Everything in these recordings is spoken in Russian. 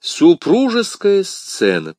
Супружеская сцена.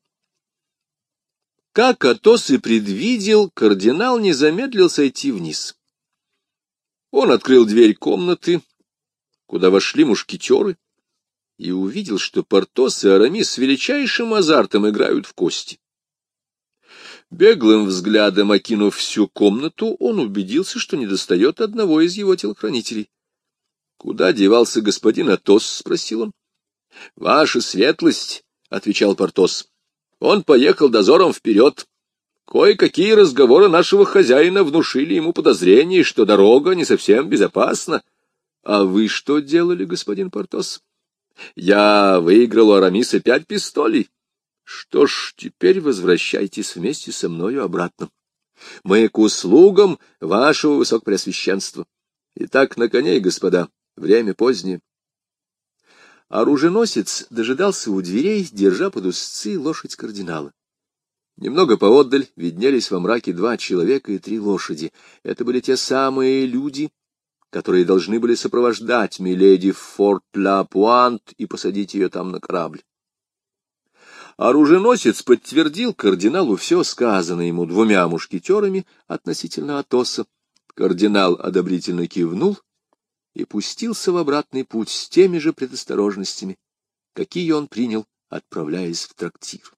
Как Атос и предвидел, кардинал не замедлил сойти вниз. Он открыл дверь комнаты, куда вошли мушкетеры, и увидел, что Портос и Арамис с величайшим азартом играют в кости. Беглым взглядом окинув всю комнату, он убедился, что недостает одного из его телохранителей. — Куда девался господин Атос? — спросил он. — Ваша светлость, — отвечал Портос. — Он поехал дозором вперед. Кое-какие разговоры нашего хозяина внушили ему подозрение, что дорога не совсем безопасна. — А вы что делали, господин Портос? — Я выиграл у Арамиса 5 пистолей. — Что ж, теперь возвращайтесь вместе со мною обратно. Мы к услугам вашего высокопреосвященства. Итак, на коней, господа, время позднее. Оруженосец дожидался у дверей, держа под узцы лошадь кардинала. Немного поотдаль виднелись во мраке 2 человека и 3 лошади. Это были те самые люди, которые должны были сопровождать миледи в форт Ла-Пуант и посадить ее там на корабль. Оруженосец подтвердил кардиналу все сказанное ему 2 мушкетерами относительно Атоса. Кардинал одобрительно кивнул и пустился в обратный путь с теми же предосторожностями, какие он принял, отправляясь в трактир.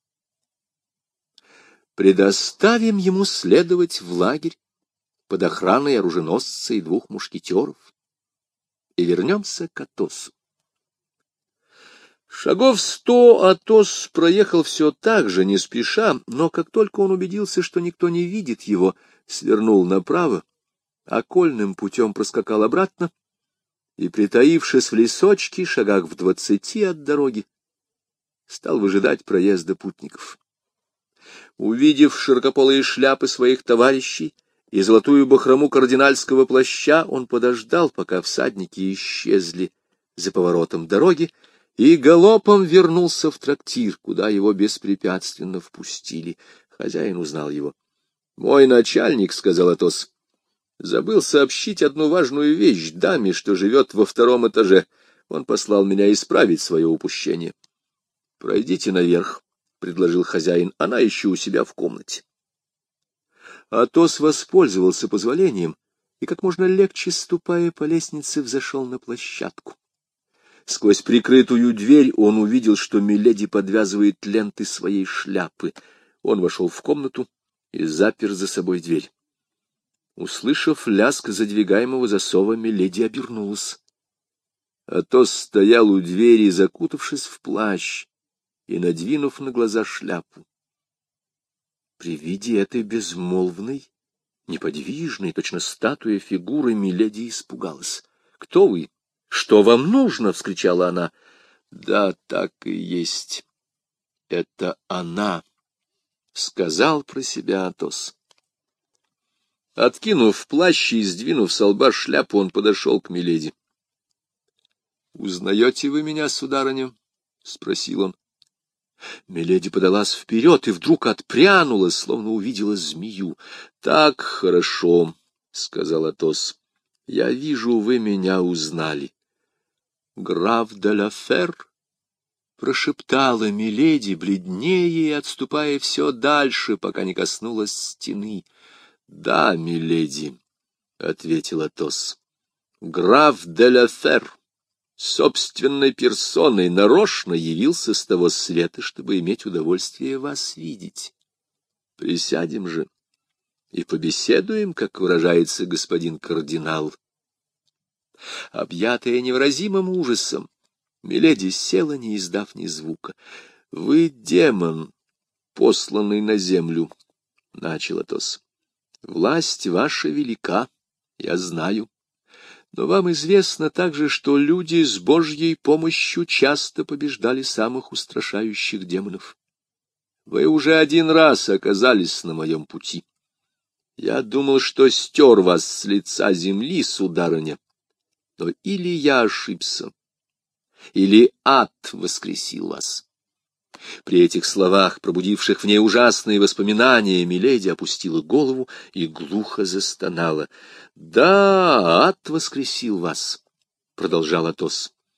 Предоставим ему следовать в лагерь под охраной оруженосца и 2 мушкетеров и вернемся к Атосу. Шагов 100 Атос проехал все так же, не спеша, но как только он убедился, что никто не видит его, свернул направо, окольным путем проскакал обратно и, притаившись в лесочке, шагах в 20 от дороги, стал выжидать проезда путников. Увидев широкополые шляпы своих товарищей и золотую бахрому кардинальского плаща, он подождал, пока всадники исчезли за поворотом дороги, и галопом вернулся в трактир, куда его беспрепятственно впустили. Хозяин узнал его. — Мой начальник, — сказал Атос, — забыл сообщить одну важную вещь даме, что живет во 2-м этаже. Он послал меня исправить свое упущение. — Пройдите наверх, — предложил хозяин, — она еще у себя в комнате. Атос воспользовался позволением и, как можно легче ступая по лестнице, взошел на площадку. Сквозь прикрытую дверь он увидел, что миледи подвязывает ленты своей шляпы. Он вошел в комнату и запер за собой дверь. Услышав лязг задвигаемого засова, миледи обернулась. Атос стоял у двери, закутавшись в плащ и надвинув на глаза шляпу. При виде этой безмолвной, неподвижной, точно статуя фигуры, миледи испугалась. — Кто вы? Что вам нужно? — вскричала она. — Да, так и есть. Это она, — сказал про себя Атос. Откинув плащ и сдвинув со лба шляпу, он подошел к миледи. — Узнаете вы меня, сударыня? — спросил он. Миледи подалась вперед и вдруг отпрянула, словно увидела змею. — Так хорошо, — сказал Атос. — Я вижу, вы меня узнали. — Граф де ла Фер, — прошептала миледи, бледнее и отступая все дальше, пока не коснулась стены. — Да, миледи, — ответил Атос. — Граф де ла Фер собственной персоной нарочно явился с того света, чтобы иметь удовольствие вас видеть. Присядем же и побеседуем, как выражается господин кардинал. Объятая невыразимым ужасом, миледи села, не издав ни звука. — Вы демон, посланный на землю, — начал Атос. — Власть ваша велика, я знаю. Но вам известно также, что люди с Божьей помощью часто побеждали самых устрашающих демонов. Вы уже 1 раз оказались на моем пути. Я думал, что стер вас с лица земли, сударыня. Но или я ошибся, или ад воскресил вас. При этих словах, пробудивших в ней ужасные воспоминания, миледи опустила голову и глухо застонала. — Да, ад воскресил вас, — продолжал Атос.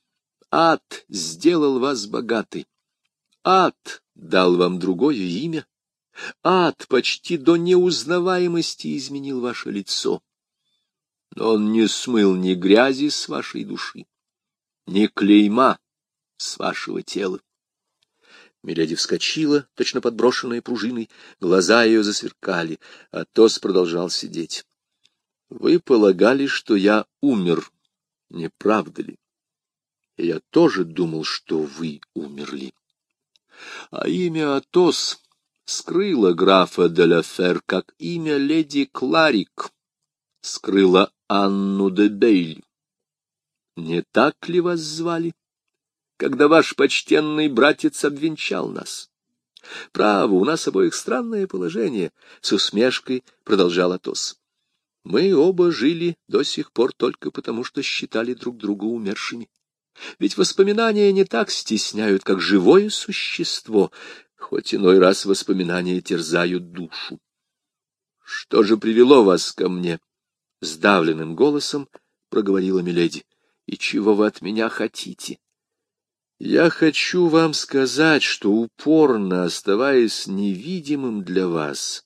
ад сделал вас богатой. Ад дал вам другое имя. Ад почти до неузнаваемости изменил ваше лицо. Но он не смыл ни грязи с вашей души, ни клейма с вашего тела. Миледи вскочила, точно подброшенная пружиной, глаза ее засверкали, а Атос продолжал сидеть. — Вы полагали, что я умер, не правда ли? И я тоже думал, что вы умерли. А имя Атос скрыло графа де ла Фер, как имя леди Кларик скрыло Анну де Бейль. Не так ли вас звали, когда ваш почтенный братец обвенчал нас? Право, у нас обоих странное положение, — с усмешкой продолжал Атос. Мы оба жили до сих пор только потому, что считали друг друга умершими. Ведь воспоминания не так стесняют, как живое существо, хоть иной раз воспоминания терзают душу. Что же привело вас ко мне? — сдавленным голосом проговорила миледи. — И чего вы от меня хотите? — Я хочу вам сказать, что, упорно оставаясь невидимым для вас,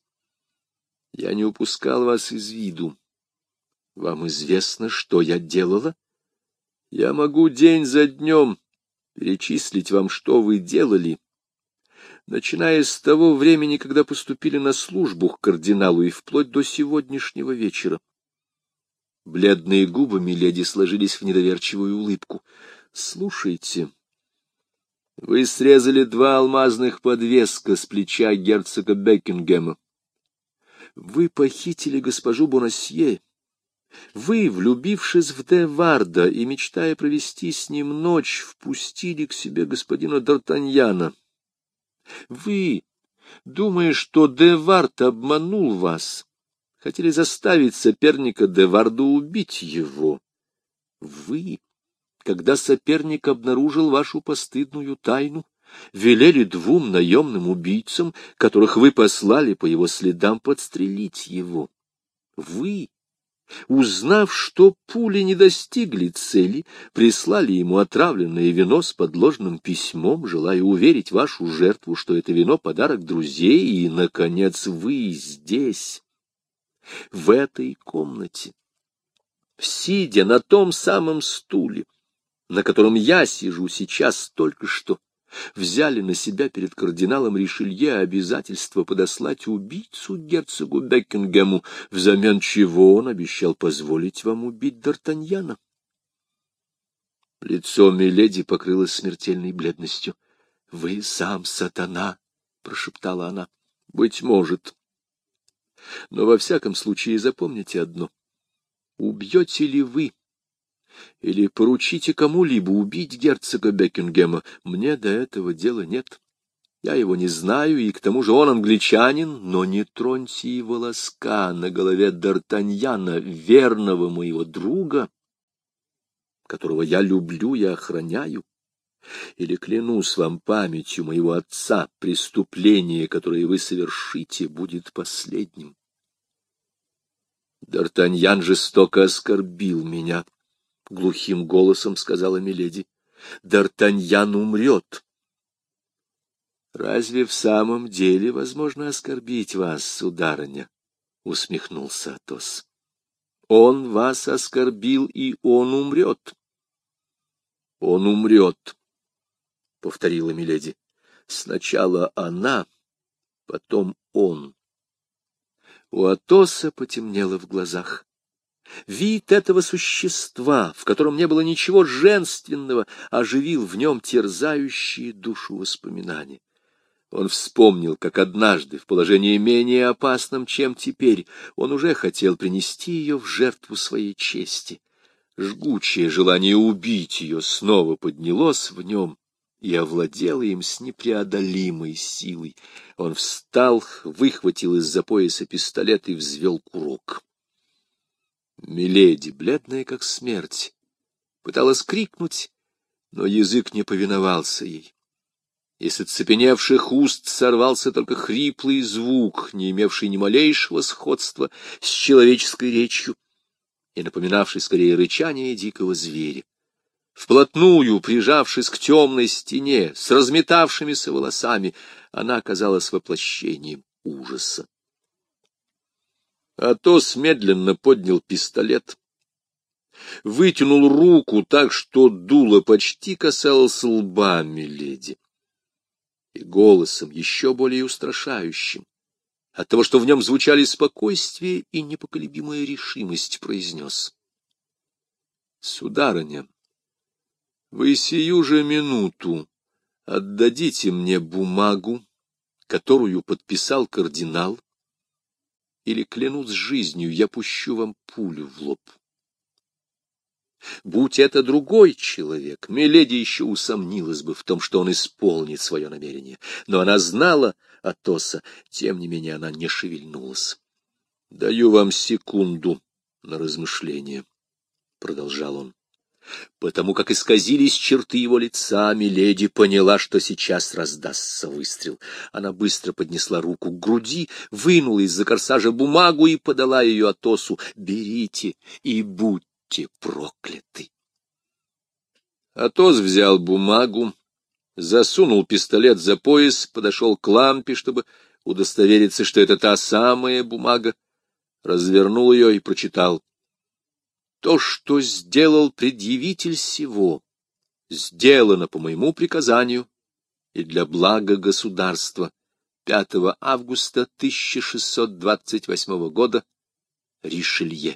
я не упускал вас из виду. Вам известно, что я делала? Я могу день за днем перечислить вам, что вы делали, начиная с того времени, когда поступили на службу к кардиналу, и вплоть до сегодняшнего вечера. Бледные губы миледи сложились в недоверчивую улыбку. — Слушайте, вы срезали 2 алмазных подвеска с плеча герцога Бекингема. Вы похитили госпожу Бонасье. Вы, влюбившись в де Варда и мечтая провести с ним ночь, впустили к себе господина Д'Артаньяна. Вы, думая, что де Вард обманул вас, хотели заставить соперника де Варда убить его. Вы, когда соперник обнаружил вашу постыдную тайну, велели 2 наемным убийцам, которых вы послали по его следам, подстрелить его. Вы, узнав, что пули не достигли цели, прислали ему отравленное вино с подложным письмом, желая уверить вашу жертву, что это вино — подарок друзей, и, наконец, вы здесь, в этой комнате, сидя на том самом стуле, на котором я сижу сейчас только что, взяли на себя перед кардиналом Ришелье обязательство подослать убийцу герцогу Бекингему, взамен чего он обещал позволить вам убить Д'Артаньяна. Лицо миледи покрылось смертельной бледностью. — Вы сам сатана, — прошептала она. — Быть может. Но во всяком случае запомните одно. Убьете ли вы или поручите кому-либо убить герцога Бекингема, мне до этого дела нет. Я его не знаю, и к тому же он англичанин, но не троньте и волоска на голове Д'Артаньяна, верного моего друга, которого я люблю и охраняю. Или, клянусь вам памятью моего отца, преступление, которое вы совершите, будет последним. Д'Артаньян жестоко оскорбил меня, — глухим голосом сказала миледи. — Д'Артаньян умрет. — Разве в самом деле возможно оскорбить вас, сударыня? — усмехнулся Атос. — Он вас оскорбил, и он умрет. — Он умрет, — повторила миледи. — Сначала она, потом он. У Атоса потемнело в глазах. Вид этого существа, в котором не было ничего женственного, оживил в нем терзающие душу воспоминания. Он вспомнил, как однажды, в положении менее опасном, чем теперь, он уже хотел принести ее в жертву своей чести. Жгучее желание убить ее снова поднялось в нем и овладело им с непреодолимой силой. Он встал, выхватил из-за пояса пистолет и взвел курок. Миледи, бледная как смерть, пыталась крикнуть, но язык не повиновался ей. Из оцепеневших уст сорвался только хриплый звук, не имевший ни малейшего сходства с человеческой речью и напоминавший скорее рычание дикого зверя. Вплотную прижавшись к темной стене, с разметавшимися волосами, она оказалась воплощением ужаса. Атос медленно поднял пистолет, вытянул руку так, что дуло почти касалось лба миледи, и голосом еще более устрашающим, от того, что в нем звучали спокойствие и непоколебимая решимость, произнес: «Сударыня, вы сию же минуту отдадите мне бумагу, которую подписал кардинал, или, клянусь жизнью, я пущу вам пулю в лоб». Будь это другой человек, миледи еще усомнилась бы в том, что он исполнит свое намерение. Но она знала Атоса, тем не менее она не шевельнулась. — Даю вам секунду на размышление, — продолжал он. Потому как исказились черты его лица, миледи поняла, что сейчас раздастся выстрел. Она быстро поднесла руку к груди, вынула из-за корсажа бумагу и подала ее Атосу. «Берите и будьте прокляты!» Атос взял бумагу, засунул пистолет за пояс, подошел к лампе, чтобы удостовериться, что это та самая бумага, развернул ее и прочитал: «То, что сделал предъявитель сего, сделано по моему приказанию и для блага государства 5 августа 1628 года, Ришелье».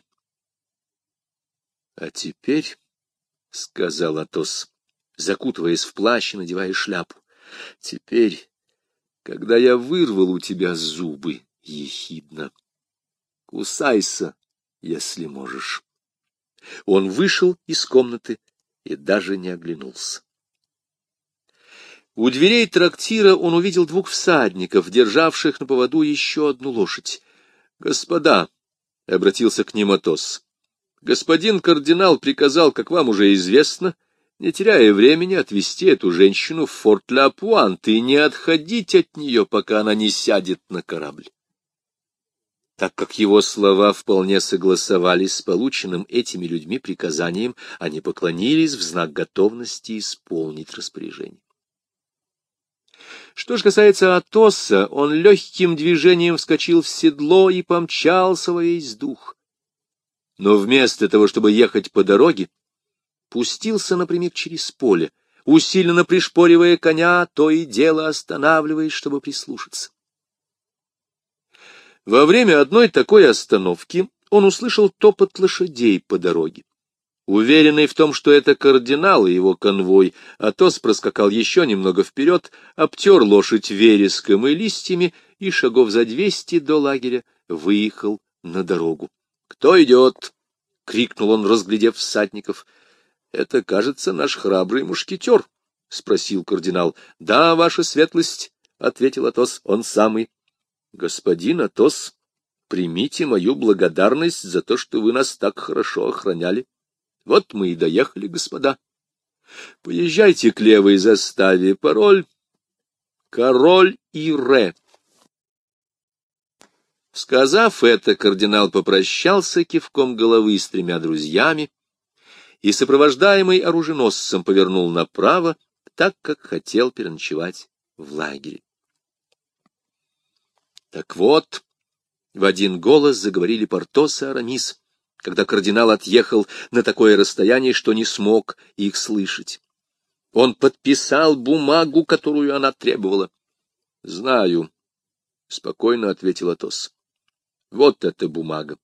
«А теперь, — сказал Атос, закутываясь в плащ и надевая шляпу, — теперь, когда я вырвал у тебя зубы ехидно, кусайся, если можешь». Он вышел из комнаты и даже не оглянулся. У дверей трактира он увидел 2 всадников, державших на поводу еще одну лошадь. «Господа, — обратился к ним Атос, — господин кардинал приказал, как вам уже известно, не теряя времени, отвезти эту женщину в форт Ля-Пуант и не отходить от нее, пока она не сядет на корабль». Так как его слова вполне согласовались с полученным этими людьми приказанием, они поклонились в знак готовности исполнить распоряжение. Что же касается Атоса, он легким движением вскочил в седло и помчался во весь дух. Но вместо того, чтобы ехать по дороге, пустился напрямик через поле, усиленно пришпоривая коня, то и дело останавливаясь, чтобы прислушаться. Во время одной такой остановки он услышал топот лошадей по дороге. Уверенный в том, что это кардинал и его конвой, Атос проскакал еще немного вперед, обтер лошадь вереском и листьями и шагов за 200 до лагеря выехал на дорогу. — Кто идет? — крикнул он, разглядев всадников. — Это, кажется, наш храбрый мушкетер, — спросил кардинал. — Да, ваша светлость, — ответил Атос, — он самый. — Господин Атос, примите мою благодарность за то, что вы нас так хорошо охраняли. Вот мы и доехали, господа. Поезжайте к левой заставе. Пароль — король Ире. Сказав это, кардинал попрощался кивком головы с 3 друзьями и, сопровождаемый оруженосцем, повернул направо, так как хотел переночевать в лагере. Так вот, в один голос заговорили Портос и Арамис, когда кардинал отъехал на такое расстояние, что не смог их слышать. Он подписал бумагу, которую она требовала. — Знаю, — спокойно ответил Атос. — Вот эта бумага.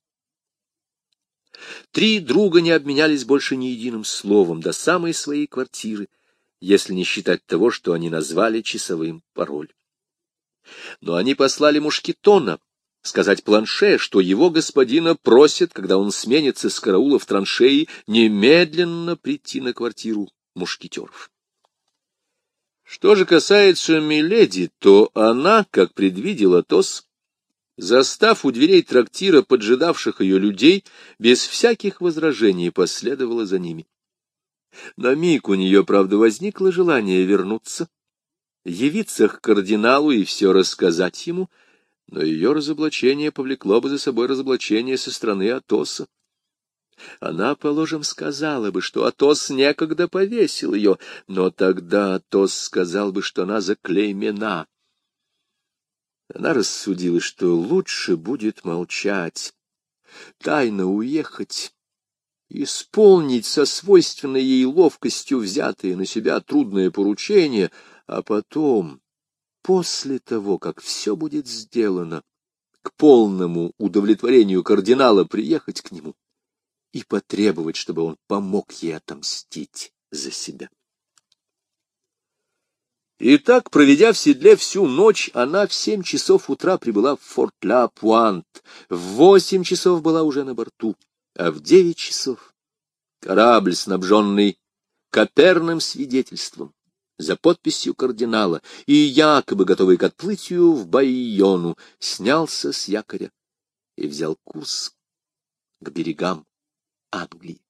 3 друга не обменялись больше ни единым словом до самой своей квартиры, если не считать того, что они назвали часовым пароль. Но они послали Мушкетона сказать Планше, что его господина просят, когда он сменится с караула в траншеи, немедленно прийти на квартиру мушкетеров. Что же касается миледи, то она, как предвидел Атос, застав у дверей трактира поджидавших ее людей, без всяких возражений последовала за ними. На миг у нее, правда, возникло желание вернуться, явиться к кардиналу и все рассказать ему, но ее разоблачение повлекло бы за собой разоблачение со стороны Атоса. Она, положим, сказала бы, что Атос некогда повесил ее, но тогда Атос сказал бы, что она заклеймена. Она рассудила, что лучше будет молчать, тайно уехать, исполнить со свойственной ей ловкостью взятые на себя трудное поручение, а потом, после того, как все будет сделано, к полному удовлетворению кардинала приехать к нему и потребовать, чтобы он помог ей отомстить за себя. Итак, проведя в седле всю ночь, она в 7 часов утра прибыла в Форт-Ля-Пуант, в 8 часов была уже на борту, а в 9 часов корабль, снабженный коперным свидетельством, за подписью кардинала и якобы готовый к отплытию в Байону, снялся с якоря и взял курс к берегам Англии.